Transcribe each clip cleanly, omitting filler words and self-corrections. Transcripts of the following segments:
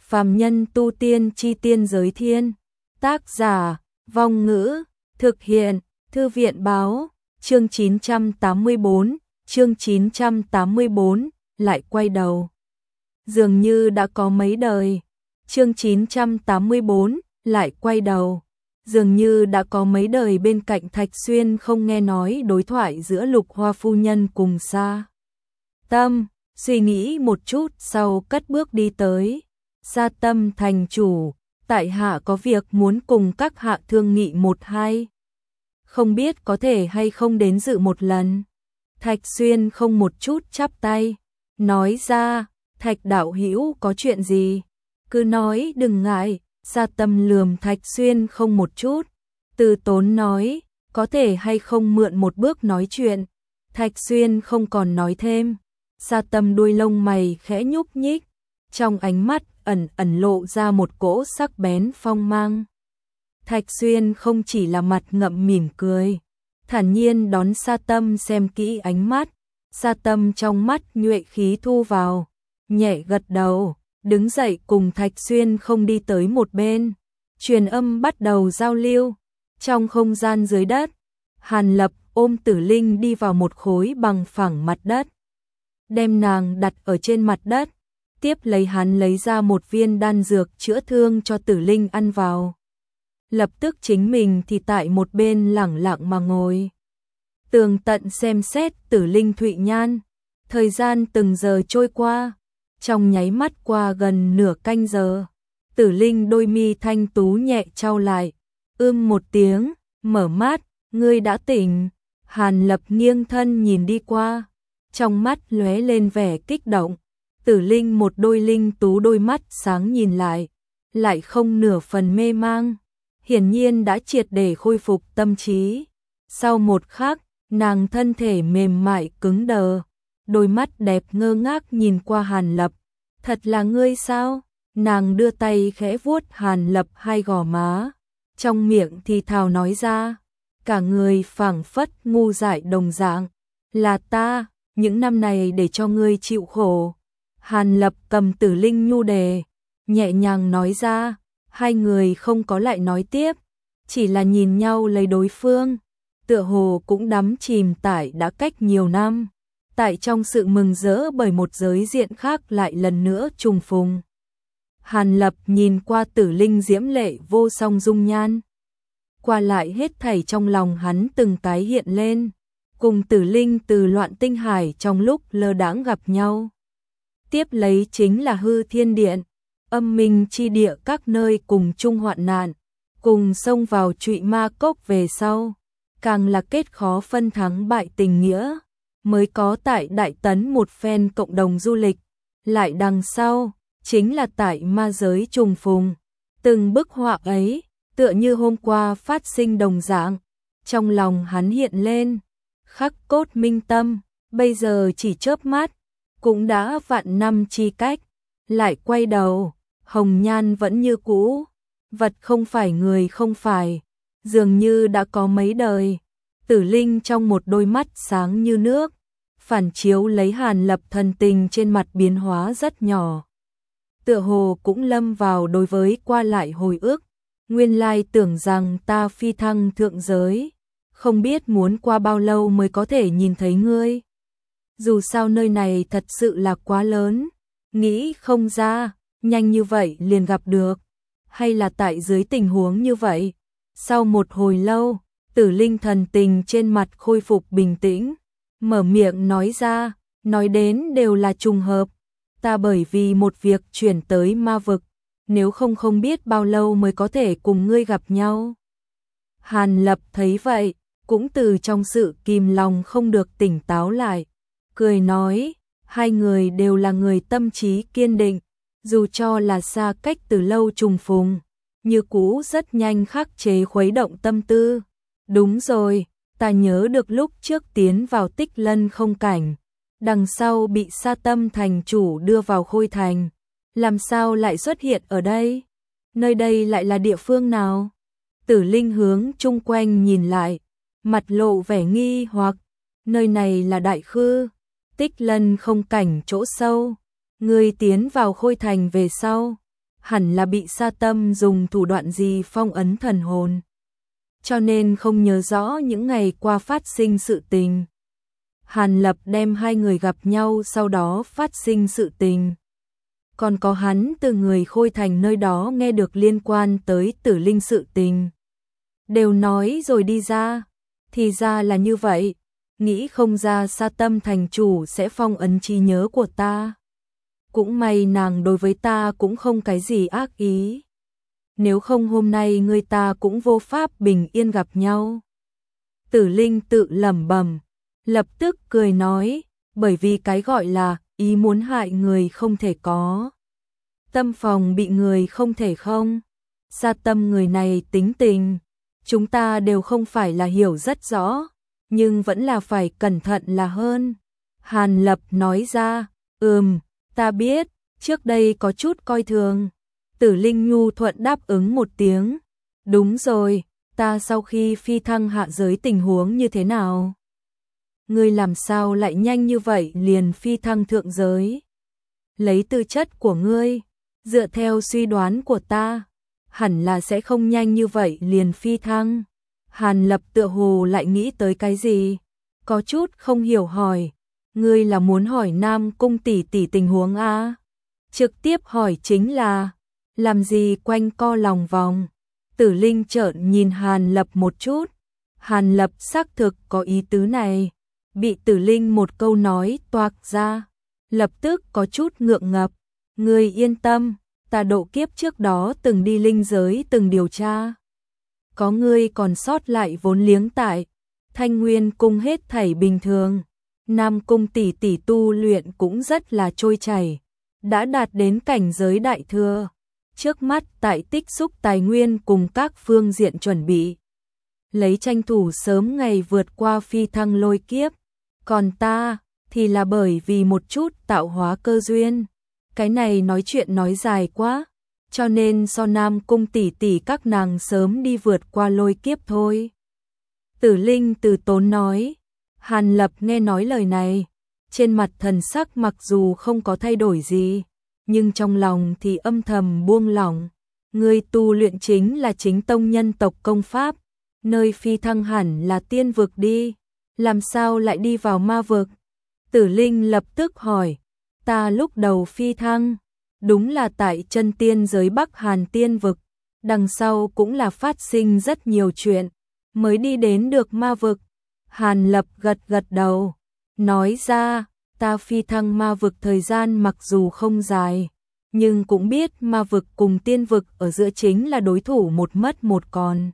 Phàm nhân tu tiên chi tiên giới thiên. Tác giả, Vong Ngữ, thực hiện, Thư viện báo, chương 984, chương 984, lại quay đầu. Dường như đã có mấy đời. Chương 984, lại quay đầu. Dường như đã có mấy đời bên cạnh Thạch Xuyên không nghe nói đối thoại giữa Lục Hoa phu nhân cùng Sa Tâm, suy nghĩ một chút sau cất bước đi tới. Sa Tâm thành chủ, tại hạ có việc muốn cùng các hạ thương nghị một hai. Không biết có thể hay không đến dự một lần. Thạch Xuyên không một chút chắp tay, nói ra, Thạch đạo hữu có chuyện gì? Cứ nói đừng ngại. Sa Tâm lườm Thạch Xuyên không một chút, từ tốn nói, có thể hay không mượn một bước nói chuyện. Thạch Xuyên không còn nói thêm. Sa Tâm đuôi lông mày khẽ nhúc nhích, trong ánh mắt ẩn lộ ra một cỗ sắc bén phong mang. Thạch Xuyên không chỉ là mặt ngậm mỉm cười, thản nhiên đón Sa Tâm xem kỹ ánh mắt. Sa Tâm trong mắt nhuệ khí thu vào, nhẹ gật đầu, đứng dậy cùng Thạch Xuyên không đi tới một bên. Truyền âm bắt đầu giao lưu. Trong không gian dưới đất, Hàn Lập ôm Tử Linh đi vào một khối bằng phẳng mặt đất, đem nàng đặt ở trên mặt đất, tiếp lấy hắn lấy ra một viên đan dược chữa thương cho Tử Linh ăn vào. Lập tức chính mình thì tại một bên lẳng lặng mà ngồi, tường tận xem xét Tử Linh thụy nhan. Thời gian từng giờ trôi qua, trong nháy mắt qua gần nửa canh giờ. Tử Linh đôi mi thanh tú nhẹ chau lại, một tiếng, mở mắt, ngươi đã tỉnh. Hàn Lập nghiêng thân nhìn đi qua, trong mắt lóe lên vẻ kích động. Tử Linh một đôi linh tú đôi mắt sáng nhìn lại không nửa phần mê mang, hiển nhiên đã triệt để khôi phục tâm trí. Sau một khắc, nàng thân thể mềm mại cứng đờ, đôi mắt đẹp ngơ ngác nhìn qua Hàn Lập. Thật là ngươi sao? Nàng đưa tay khẽ vuốt Hàn Lập hai gò má, trong miệng thì thào nói ra, cả người phảng phất ngu dại đồng dạng. Là ta, những năm này để cho ngươi chịu khổ. Hàn Lập cầm Tử Linh nhu đề, nhẹ nhàng nói ra. Hai người không có lại nói tiếp, chỉ là nhìn nhau lấy đối phương, tựa hồ cũng đắm chìm tại đã cách nhiều năm, tại trong sự mừng rỡ bởi một giới diện khác lại lần nữa trùng phùng. Hàn Lập nhìn qua Tử Linh diễm lệ vô song dung nhan, qua lại hết thảy trong lòng hắn từng tái hiện lên, cùng Tử Linh từ Loạn Tinh Hải trong lúc lơ đãng gặp nhau. Tiếp lấy chính là Hư Thiên Điện, Âm Minh chi địa các nơi cùng chung hoạn nạn, cùng xông vào Trụy Ma Cốc về sau, càng là kết khó phân thắng bại tình nghĩa, mới có tại Đại Tấn một phen cộng đồng du lịch. Lại đằng sau, chính là tại ma giới trùng phùng. Từng bức họa ấy, tựa như hôm qua phát sinh đồng dạng, trong lòng hắn hiện lên, khắc cốt minh tâm, bây giờ chỉ chớp mắt, cũng đã vạn năm chi cách. Lại quay đầu, hồng nhan vẫn như cũ, vật không phải người không phải, dường như đã có mấy đời. Tử Linh trong một đôi mắt sáng như nước, phản chiếu lấy Hàn Lập thần tình trên mặt biến hóa rất nhỏ, tựa hồ cũng lâm vào đối với qua lại hồi ức. Nguyên lai tưởng rằng ta phi thăng thượng giới, không biết muốn qua bao lâu mới có thể nhìn thấy ngươi. Dù sao nơi này thật sự là quá lớn, nghĩ không ra, nhanh như vậy liền gặp được, hay là tại dưới tình huống như vậy. Sau một hồi lâu, Tử Linh thần tình trên mặt khôi phục bình tĩnh, mở miệng nói ra, nói đến đều là trùng hợp, ta bởi vì một việc chuyển tới ma vực, nếu không biết bao lâu mới có thể cùng ngươi gặp nhau. Hàn Lập thấy vậy, cũng từ trong sự kìm lòng không được tỉnh táo lại, cười nói, hai người đều là người tâm trí kiên định, dù cho là xa cách từ lâu trùng phùng, như cũ rất nhanh khắc chế khuấy động tâm tư. Đúng rồi, ta nhớ được lúc trước tiến vào Tích Lân không cảnh, đằng sau bị Sa Tâm thành chủ đưa vào Khôi Thành, làm sao lại xuất hiện ở đây? Nơi đây lại là địa phương nào? Tử Linh hướng chung quanh nhìn lại, mặt lộ vẻ nghi hoặc, nơi này là Đại Khư, Tích Lân không cảnh chỗ sâu, ngươi tiến vào Khôi Thành về sau, hẳn là bị Sa Tâm dùng thủ đoạn gì phong ấn thần hồn, cho nên không nhớ rõ những ngày qua phát sinh sự tình. Hàn Lập đem hai người gặp nhau sau đó phát sinh sự tình. Còn có hắn từ người Khôi Thành nơi đó nghe được liên quan tới Tử Linh sự tình. Đều nói rồi đi ra, thì ra là như vậy, nghĩ không ra Sa Tâm thành chủ sẽ phong ấn trí nhớ của ta. Cũng may nàng đối với ta cũng không cái gì ác ý. Nếu không hôm nay người ta cũng vô pháp bình yên gặp nhau. Tử Linh tự lẩm bẩm, lập tức cười nói, bởi vì cái gọi là ý muốn hại người không thể có, tâm phòng bị người không thể không. Sa Tâm người này tính tình, chúng ta đều không phải là hiểu rất rõ, nhưng vẫn là phải cẩn thận là hơn. Hàn Lập nói ra, ta biết, trước đây có chút coi thường. Tử Linh nhu thuận đáp ứng một tiếng, đúng rồi, ta sau khi phi thăng hạ giới tình huống như thế nào? Ngươi làm sao lại nhanh như vậy liền phi thăng thượng giới? Lấy tư chất của ngươi, dựa theo suy đoán của ta, hẳn là sẽ không nhanh như vậy liền phi thăng. Hàn Lập tựa hồ lại nghĩ tới cái gì, có chút không hiểu hỏi, ngươi là muốn hỏi Nam Cung tỷ tỷ tình huống a? Trực tiếp hỏi chính là, làm gì quanh co lòng vòng? Tử Linh trợn nhìn Hàn Lập một chút, Hàn Lập xác thực có ý tứ này, bị Tử Linh một câu nói toạc ra, lập tức có chút ngượng ngập, ngươi yên tâm, ta độ kiếp trước đó từng đi linh giới từng điều tra. Có ngươi còn sót lại vốn liếng tại Thanh Nguyên cung hết thảy bình thường. Nam Cung tỷ tỷ tu luyện cũng rất là trôi chảy, đã đạt đến cảnh giới đại thừa. Trước mắt tại tích xúc tài nguyên cùng các phương diện chuẩn bị, lấy tranh thủ sớm ngày vượt qua phi thăng lôi kiếp. Còn ta thì là bởi vì một chút tạo hóa cơ duyên. Cái này nói chuyện nói dài quá, cho nên so Nam Cung tỷ tỷ các nàng sớm đi vượt qua lôi kiếp thôi. Tử Linh từ tốn nói. Hàn Lập nghe nói lời này, trên mặt thần sắc mặc dù không có thay đổi gì, nhưng trong lòng thì âm thầm buông lỏng. Ngươi tu luyện chính là chính tông nhân tộc công pháp, nơi phi thăng hẳn là tiên vực đi, làm sao lại đi vào ma vực? Tử Linh lập tức hỏi, ta lúc đầu phi thăng, đúng là tại chân tiên giới Bắc Hàn tiên vực, đằng sau cũng là phát sinh rất nhiều chuyện, mới đi đến được ma vực. Hàn Lập gật gật đầu, nói ra, ta phi thăng ma vực thời gian mặc dù không dài, nhưng cũng biết ma vực cùng tiên vực ở giữa chính là đối thủ một mất một còn.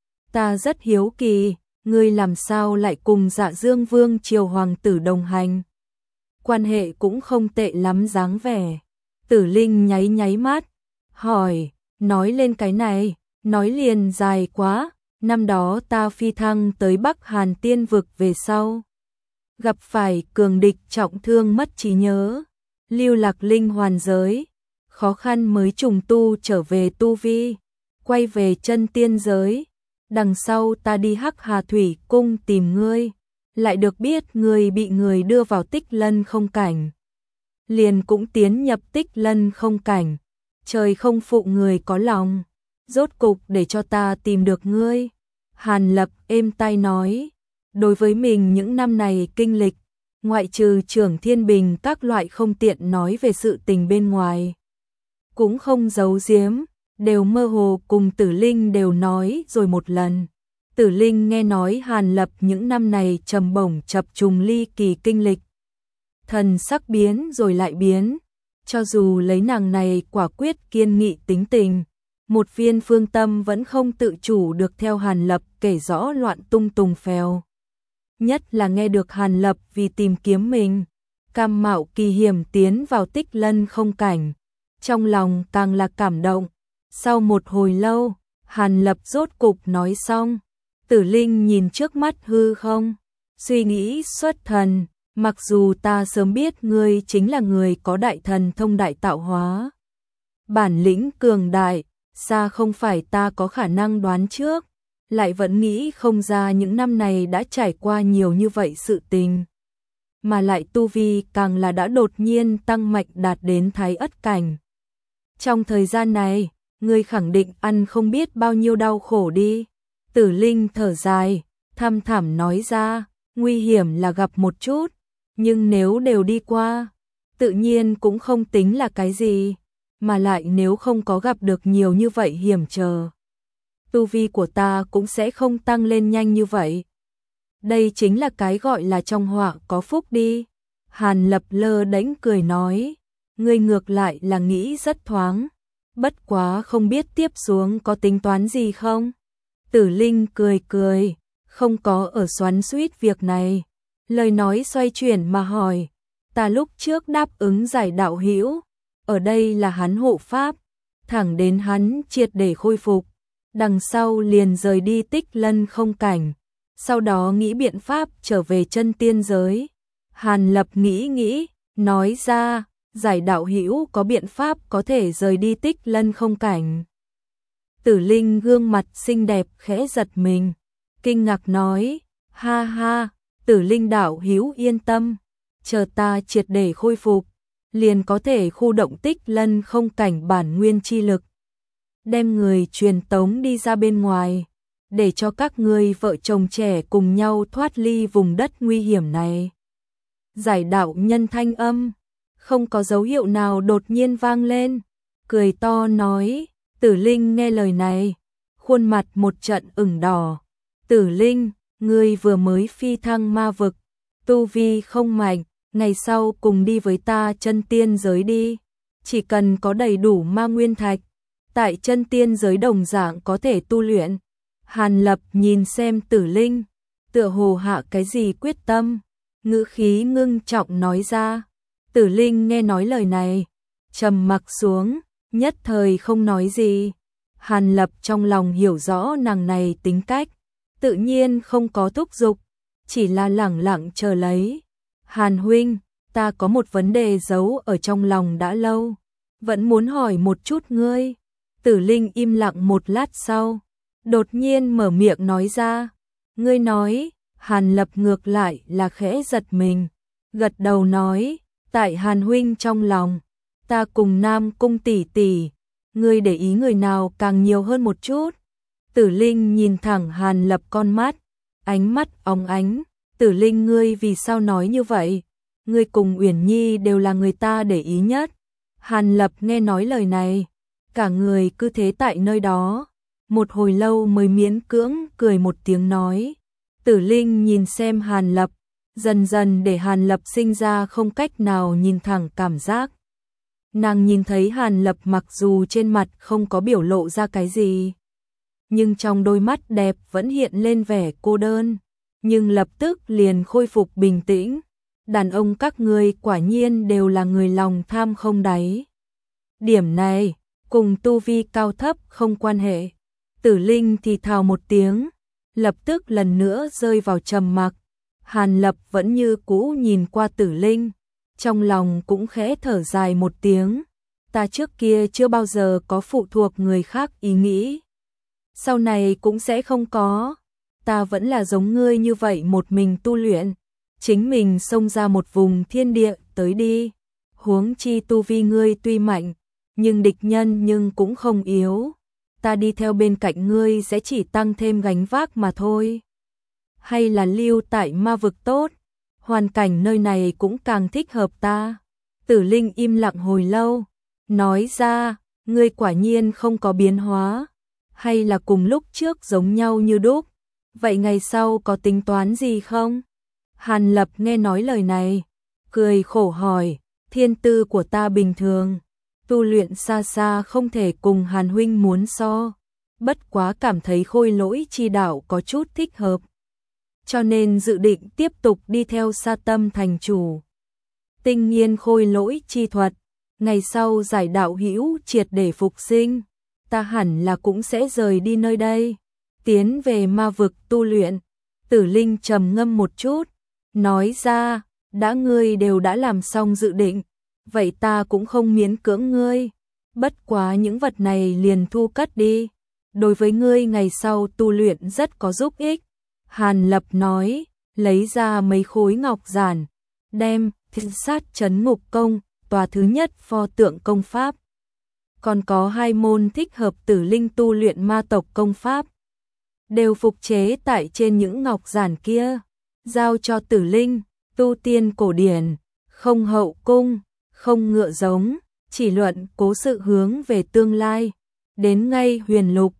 Ta rất hiếu kỳ, ngươi làm sao lại cùng Dạ Dương Vương triều hoàng tử đồng hành? Quan hệ cũng không tệ lắm dáng vẻ. Tử Linh nháy nháy mắt, hỏi, nói lên cái này, nói liền dài quá. Năm đó ta phi thăng tới Bắc Hàn tiên vực về sau, gặp phải cường địch trọng thương mất trí nhớ, lưu lạc linh hoàn giới, khó khăn mới trùng tu trở về tu vi, quay về chân tiên giới. Đằng sau ta đi Hắc Hà Thủy cung tìm ngươi, lại được biết ngươi bị người đưa vào Tích Lân không cảnh, liền cũng tiến nhập Tích Lân không cảnh, trời không phụ người có lòng, rốt cục để cho ta tìm được ngươi. Hàn Lập êm tai nói, đối với mình những năm này kinh lịch, ngoại trừ Trưởng Thiên Bình các loại không tiện nói về sự tình bên ngoài, cũng không giấu giếm, đều mơ hồ cùng Tử Linh đều nói rồi một lần. Tử Linh nghe nói Hàn Lập những năm này trầm bổng chập trùng ly kỳ kinh lịch, thần sắc biến rồi lại biến, cho dù lấy nàng này quả quyết kiên nghị tính tình, một viên phương tâm vẫn không tự chủ được theo Hàn Lập kể rõ loạn tung tùng phèo. Nhất là nghe được Hàn Lập vì tìm kiếm mình, cam mạo kỳ hiểm tiến vào Tích Lân không cảnh, trong lòng càng là cảm động. Sau một hồi lâu, Hàn Lập rốt cục nói xong. Tử Linh nhìn trước mắt hư không, suy nghĩ xuất thần, mặc dù ta sớm biết ngươi chính là người có đại thần thông đại tạo hóa, bản lĩnh cường đại, xa không phải ta có khả năng đoán trước, lại vẫn nghĩ không ra những năm này đã trải qua nhiều như vậy sự tình. Mà lại tu vi càng là đã đột nhiên tăng mạnh đạt đến Thái Ất cảnh. Trong thời gian này, ngươi khẳng định ăn không biết bao nhiêu đau khổ đi. Tử Linh thở dài, thăm thẳm nói ra, nguy hiểm là gặp một chút, nhưng nếu đều đi qua, tự nhiên cũng không tính là cái gì, mà lại nếu không có gặp được nhiều như vậy hiểm trở, tu vi của ta cũng sẽ không tăng lên nhanh như vậy. Đây chính là cái gọi là trong họa có phúc đi. Hàn Lập lơ đễnh cười nói, ngươi ngược lại là nghĩ rất thoáng, bất quá không biết tiếp xuống có tính toán gì không? Tử Linh cười cười, không có ở xoắn xuýt việc này. Lời nói xoay chuyển mà hỏi, ta lúc trước đáp ứng giải đạo hữu, ở đây là hắn hộ pháp, thẳng đến hắn triệt để khôi phục, đằng sau liền rời đi Tích Lân không cảnh, sau đó nghĩ biện pháp trở về chân tiên giới. Hàn Lập nghĩ, nói ra, giải đạo hữu có biện pháp có thể rời đi Tích Lân không cảnh. Tử Linh gương mặt xinh đẹp khẽ giật mình, kinh ngạc nói, ha ha, Tử Linh đạo hữu yên tâm, chờ ta triệt để khôi phục, liền có thể khu động Tích Lân không cảnh bản nguyên chi lực, đem người truyền tống đi ra bên ngoài, để cho các ngươi vợ chồng trẻ cùng nhau thoát ly vùng đất nguy hiểm này. Giải đạo nhân thanh âm, không có dấu hiệu nào đột nhiên vang lên, cười to nói, Tử Linh nghe lời này, khuôn mặt một trận ửng đỏ. Tử Linh, ngươi vừa mới phi thăng ma vực, tu vi không mạnh, ngày sau cùng đi với ta chân tiên giới đi, chỉ cần có đầy đủ ma nguyên thạch, tại chân tiên giới đồng dạng có thể tu luyện. Hàn Lập nhìn xem Tử Linh, tựa hồ hạ cái gì quyết tâm, ngữ khí ngưng trọng nói ra. Tử Linh nghe nói lời này, trầm mặc xuống, nhất thời không nói gì. Hàn Lập trong lòng hiểu rõ nàng này tính cách, tự nhiên không có thúc giục, chỉ là lẳng lặng chờ lấy. Hàn huynh, ta có một vấn đề giấu ở trong lòng đã lâu, vẫn muốn hỏi một chút ngươi. Tử Linh im lặng một lát sau, đột nhiên mở miệng nói ra, ngươi nói. Hàn Lập ngược lại là khẽ giật mình, gật đầu nói, tại Hàn huynh trong lòng, ta cùng Nam Cung tỷ tỷ, ngươi để ý người nào càng nhiều hơn một chút. Tử Linh nhìn thẳng Hàn Lập con mắt, ánh mắt óng ánh. Tử Linh, ngươi vì sao nói như vậy? Ngươi cùng Uyển Nhi đều là người ta để ý nhất. Hàn Lập nghe nói lời này, cả người cứ thế tại nơi đó, một hồi lâu mới miễn cưỡng cười một tiếng nói. Tử Linh nhìn xem Hàn Lập, dần dần để Hàn Lập sinh ra không cách nào nhìn thẳng cảm giác. Nàng nhìn thấy Hàn Lập mặc dù trên mặt không có biểu lộ ra cái gì, nhưng trong đôi mắt đẹp vẫn hiện lên vẻ cô đơn, nhưng lập tức liền khôi phục bình tĩnh. Đàn ông các ngươi quả nhiên đều là người lòng tham không đáy. Điểm này, cùng tu vi cao thấp không quan hệ. Tử Linh thì thào một tiếng, lập tức lần nữa rơi vào trầm mặc. Hàn Lập vẫn như cũ nhìn qua Tử Linh, trong lòng cũng khẽ thở dài một tiếng. Ta trước kia chưa bao giờ có phụ thuộc người khác ý nghĩ, sau này cũng sẽ không có. Ta vẫn là giống ngươi như vậy một mình tu luyện, chính mình xông ra một vùng thiên địa tới đi. Huống chi tu vi ngươi tuy mạnh, nhưng địch nhân nhưng cũng không yếu. Ta đi theo bên cạnh ngươi sẽ chỉ tăng thêm gánh vác mà thôi. Hay là lưu tại ma vực tốt, hoàn cảnh nơi này cũng càng thích hợp ta. Tử Linh im lặng hồi lâu, nói ra, ngươi quả nhiên không có biến hóa, hay là cùng lúc trước giống nhau như đúc. Vậy ngày sau có tính toán gì không? Hàn Lập nghe nói lời này, cười khổ hỏi, thiên tư của ta bình thường, tu luyện xa xa không thể cùng Hàn huynh muốn so, bất quá cảm thấy khôi lỗi chi đạo có chút thích hợp, cho nên dự định tiếp tục đi theo Sa Tâm thành chủ. Tinh nghiên khôi lỗi chi thuật, ngày sau giải đạo hữu triệt để phục sinh, ta hẳn là cũng sẽ rời đi nơi đây, tiến về ma vực tu luyện. Tử Linh trầm ngâm một chút, nói ra, đã ngươi đều đã làm xong dự định, vậy ta cũng không miễn cưỡng ngươi, bất quá những vật này liền thu cất đi, đối với ngươi ngày sau tu luyện rất có giúp ích. Hàn Lập nói, lấy ra mấy khối ngọc giản, đem Thiên Sát Chấn Ngục Công, tòa thứ nhất pho tượng công pháp còn có 2 môn thích hợp Tử Linh tu luyện ma tộc công pháp, đều phục chế tại trên những ngọc giản kia, giao cho Tử Linh, tu tiên cổ điển, không hậu cung, không ngựa giống, chỉ luận cố sự hướng về tương lai, đến ngay huyền lục,